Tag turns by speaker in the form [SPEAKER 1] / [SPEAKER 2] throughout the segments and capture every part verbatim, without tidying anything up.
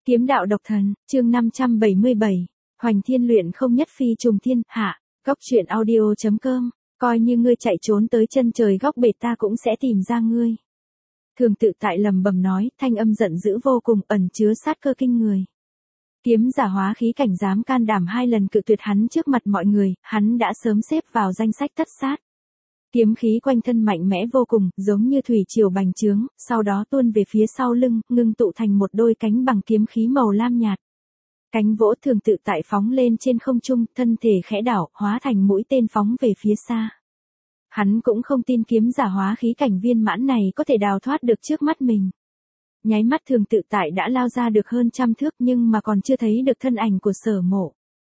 [SPEAKER 1] Kiếm đạo độc thần, chương năm trăm bảy mươi bảy, Hoành Thiên luyện không nhất phi trùng thiên, hạ, góc truyện audio chấm com, coi như ngươi chạy trốn tới chân trời góc bể ta cũng sẽ tìm ra ngươi. Thường tự tại lầm bầm nói, thanh âm giận dữ vô cùng, ẩn chứa sát cơ kinh người. Kiếm giả hóa khí cảnh dám can đảm hai lần cự tuyệt hắn trước mặt mọi người, hắn đã sớm xếp vào danh sách thất sát. Kiếm khí quanh thân mạnh mẽ vô cùng, giống như thủy triều bành trướng, sau đó tuôn về phía sau lưng, ngưng tụ thành một đôi cánh bằng kiếm khí màu lam nhạt. Cánh vỗ thường tự tại phóng lên trên không trung, thân thể khẽ đảo, hóa thành mũi tên phóng về phía xa. Hắn cũng không tin kiếm giả hóa khí cảnh viên mãn này có thể đào thoát được trước mắt mình. Nháy mắt thường tự tại đã lao ra được hơn trăm thước nhưng mà còn chưa thấy được thân ảnh của Sở Mộ.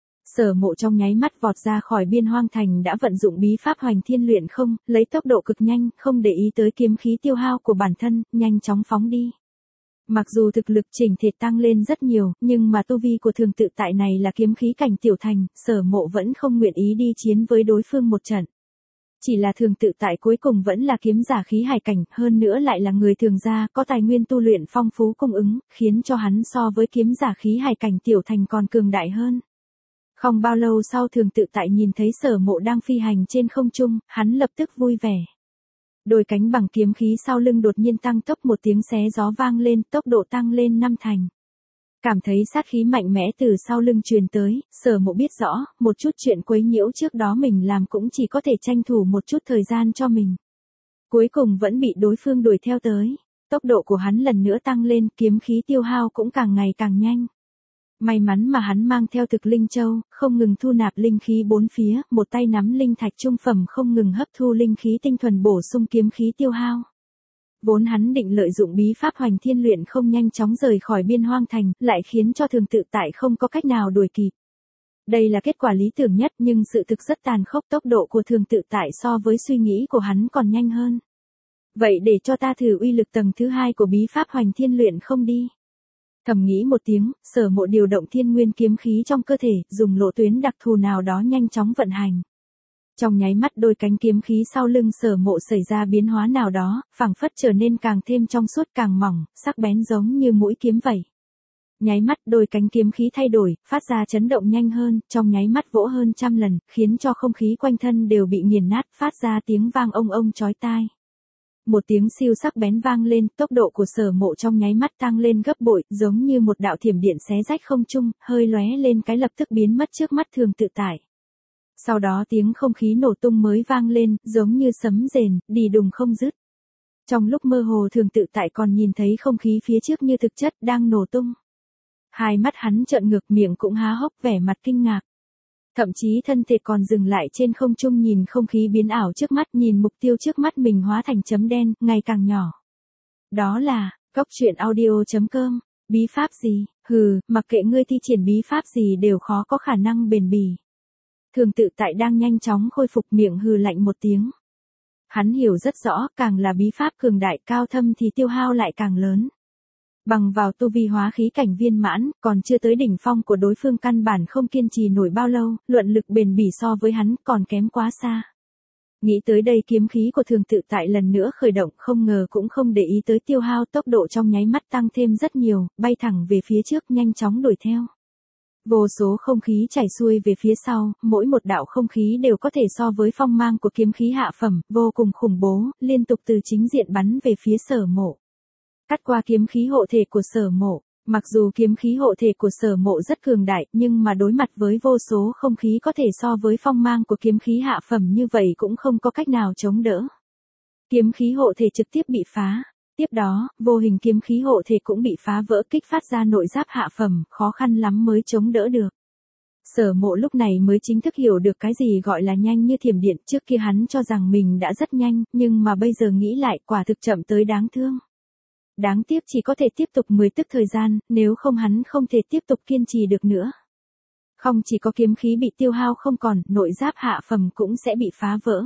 [SPEAKER 1] Sở Mộ trong nháy mắt vọt ra khỏi biên hoang thành đã vận dụng bí pháp Hoành Thiên luyện không, lấy tốc độ cực nhanh, không để ý tới kiếm khí tiêu hao của bản thân, nhanh chóng phóng đi. Mặc dù thực lực chỉnh thể tăng lên rất nhiều, nhưng mà tu vi của thường tự tại này là kiếm khí cảnh tiểu thành, Sở Mộ vẫn không nguyện ý đi chiến với đối phương một trận. Chỉ là thường tự tại cuối cùng vẫn là kiếm giả khí hải cảnh, hơn nữa lại là người thường gia, có tài nguyên tu luyện phong phú cung ứng, khiến cho hắn so với kiếm giả khí hải cảnh tiểu thành còn cường đại hơn. Không bao lâu sau thường tự tại nhìn thấy Sở Mộ đang phi hành trên không trung, hắn lập tức vui vẻ. Đôi cánh bằng kiếm khí sau lưng đột nhiên tăng tốc, một tiếng xé gió vang lên, tốc độ tăng lên năm thành. Cảm thấy sát khí mạnh mẽ từ sau lưng truyền tới, Sở Mộ biết rõ, một chút chuyện quấy nhiễu trước đó mình làm cũng chỉ có thể tranh thủ một chút thời gian cho mình. Cuối cùng vẫn bị đối phương đuổi theo tới. Tốc độ của hắn lần nữa tăng lên, kiếm khí tiêu hao cũng càng ngày càng nhanh. May mắn mà hắn mang theo thực linh châu, không ngừng thu nạp linh khí bốn phía, một tay nắm linh thạch trung phẩm không ngừng hấp thu linh khí tinh thuần bổ sung kiếm khí tiêu hao. Vốn hắn định lợi dụng bí pháp Hoành Thiên luyện không nhanh chóng rời khỏi biên hoang thành, lại khiến cho thường tự tại không có cách nào đuổi kịp. Đây là kết quả lý tưởng nhất nhưng sự thực rất tàn khốc, tốc độ của thường tự tại so với suy nghĩ của hắn còn nhanh hơn. Vậy để cho ta thử uy lực tầng thứ hai của bí pháp Hoành Thiên luyện không đi. Thầm nghĩ một tiếng, Sở Mộ điều động thiên nguyên kiếm khí trong cơ thể, dùng lộ tuyến đặc thù nào đó nhanh chóng vận hành. Trong nháy mắt đôi cánh kiếm khí sau lưng Sở Mộ xảy ra biến hóa nào đó, phảng phất trở nên càng thêm trong suốt càng mỏng, sắc bén giống như mũi kiếm vậy. Nháy mắt đôi cánh kiếm khí thay đổi, phát ra chấn động nhanh hơn, trong nháy mắt vỗ hơn trăm lần, khiến cho không khí quanh thân đều bị nghiền nát, phát ra tiếng vang ông ông chói tai. Một tiếng siêu sắc bén vang lên, tốc độ của Sở Mộ trong nháy mắt tăng lên gấp bội, giống như một đạo thiểm điện xé rách không trung, hơi lóe lên cái lập tức biến mất trước mắt thường tự tại. Sau đó tiếng không khí nổ tung mới vang lên, giống như sấm rền, đì đùng không dứt. Trong lúc mơ hồ thường tự tại còn nhìn thấy không khí phía trước như thực chất đang nổ tung. Hai mắt hắn trợn ngược, miệng cũng há hốc vẻ mặt kinh ngạc. Thậm chí thân thể còn dừng lại trên không trung nhìn không khí biến ảo trước mắt, nhìn mục tiêu trước mắt mình hóa thành chấm đen, ngày càng nhỏ. Đó là, góc truyện audio chấm com, bí pháp gì, hừ, mặc kệ ngươi thi triển bí pháp gì đều khó có khả năng bền bỉ. Thường tự tại đang nhanh chóng khôi phục, miệng hừ lạnh một tiếng. Hắn hiểu rất rõ, càng là bí pháp cường đại cao thâm thì tiêu hao lại càng lớn. Bằng vào tu vi hóa khí cảnh viên mãn, còn chưa tới đỉnh phong của đối phương căn bản không kiên trì nổi bao lâu, luận lực bền bỉ so với hắn còn kém quá xa. Nghĩ tới đây kiếm khí của thường tự tại lần nữa khởi động, không ngờ cũng không để ý tới tiêu hao, tốc độ trong nháy mắt tăng thêm rất nhiều, bay thẳng về phía trước nhanh chóng đuổi theo. Vô số không khí chảy xuôi về phía sau, mỗi một đạo không khí đều có thể so với phong mang của kiếm khí hạ phẩm, vô cùng khủng bố, liên tục từ chính diện bắn về phía Sở Mộ. Cắt qua kiếm khí hộ thể của Sở Mộ, mặc dù kiếm khí hộ thể của Sở Mộ rất cường đại, nhưng mà đối mặt với vô số không khí có thể so với phong mang của kiếm khí hạ phẩm như vậy cũng không có cách nào chống đỡ. Kiếm khí hộ thể trực tiếp bị phá. Tiếp đó, vô hình kiếm khí hộ thể cũng bị phá vỡ, kích phát ra nội giáp hạ phẩm, khó khăn lắm mới chống đỡ được. Sở Mộ lúc này mới chính thức hiểu được cái gì gọi là nhanh như thiểm điện, trước kia hắn cho rằng mình đã rất nhanh, nhưng mà bây giờ nghĩ lại quả thực chậm tới đáng thương. Đáng tiếc chỉ có thể tiếp tục mười tức thời gian, nếu không hắn không thể tiếp tục kiên trì được nữa. Không chỉ có kiếm khí bị tiêu hao không còn, nội giáp hạ phẩm cũng sẽ bị phá vỡ.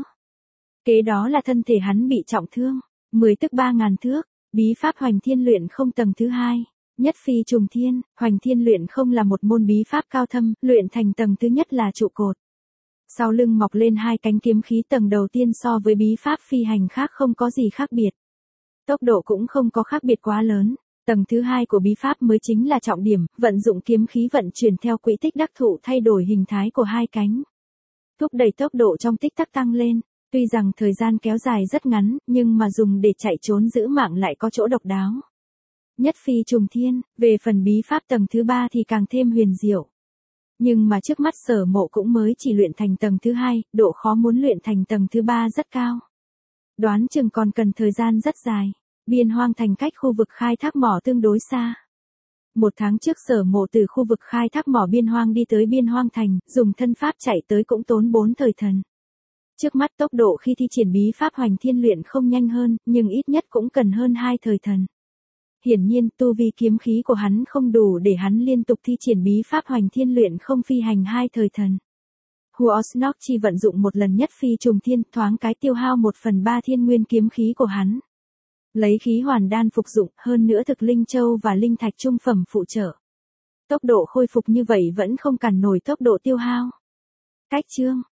[SPEAKER 1] Kế đó là thân thể hắn bị trọng thương. mười tức ba ngàn thước, bí pháp Hoành Thiên luyện không tầng thứ hai, nhất phi trùng thiên, Hoành Thiên luyện không là một môn bí pháp cao thâm, luyện thành tầng thứ nhất là trụ cột. Sau lưng mọc lên hai cánh kiếm khí tầng đầu tiên so với bí pháp phi hành khác không có gì khác biệt. Tốc độ cũng không có khác biệt quá lớn, Tầng thứ hai của bí pháp mới chính là trọng điểm, vận dụng kiếm khí vận chuyển theo quỹ tích đắc thụ thay đổi hình thái của hai cánh. Thúc đẩy tốc độ trong tích tắc tăng lên, tuy rằng thời gian kéo dài rất ngắn, nhưng mà dùng để chạy trốn giữ mạng lại có chỗ độc đáo. Nhất phi trùng thiên, về phần bí pháp tầng thứ ba thì càng thêm huyền diệu. Nhưng mà trước mắt Sở Mộ cũng mới chỉ luyện thành tầng thứ hai, độ khó muốn luyện thành tầng thứ ba rất cao. Đoán chừng còn cần thời gian rất dài. Biên Hoang Thành cách khu vực khai thác mỏ tương đối xa. Một tháng trước Sở Mộ từ khu vực khai thác mỏ Biên Hoang đi tới Biên Hoang Thành, dùng thân pháp chạy tới cũng tốn bốn thời thần. Trước mắt tốc độ khi thi triển bí pháp Hoành Thiên luyện không nhanh hơn, nhưng ít nhất cũng cần hơn hai thời thần. Hiển nhiên, tu vi kiếm khí của hắn không đủ để hắn liên tục thi triển bí pháp Hoành Thiên luyện không phi hành hai thời thần. Huosnok chỉ vận dụng một lần nhất phi trùng thiên, thoáng cái tiêu hao một phần ba thiên nguyên kiếm khí của hắn. Lấy khí hoàn đan phục dụng, hơn nữa thực linh châu và linh thạch trung phẩm phụ trợ. Tốc độ khôi phục như vậy vẫn không cản nổi tốc độ tiêu hao. Cách chương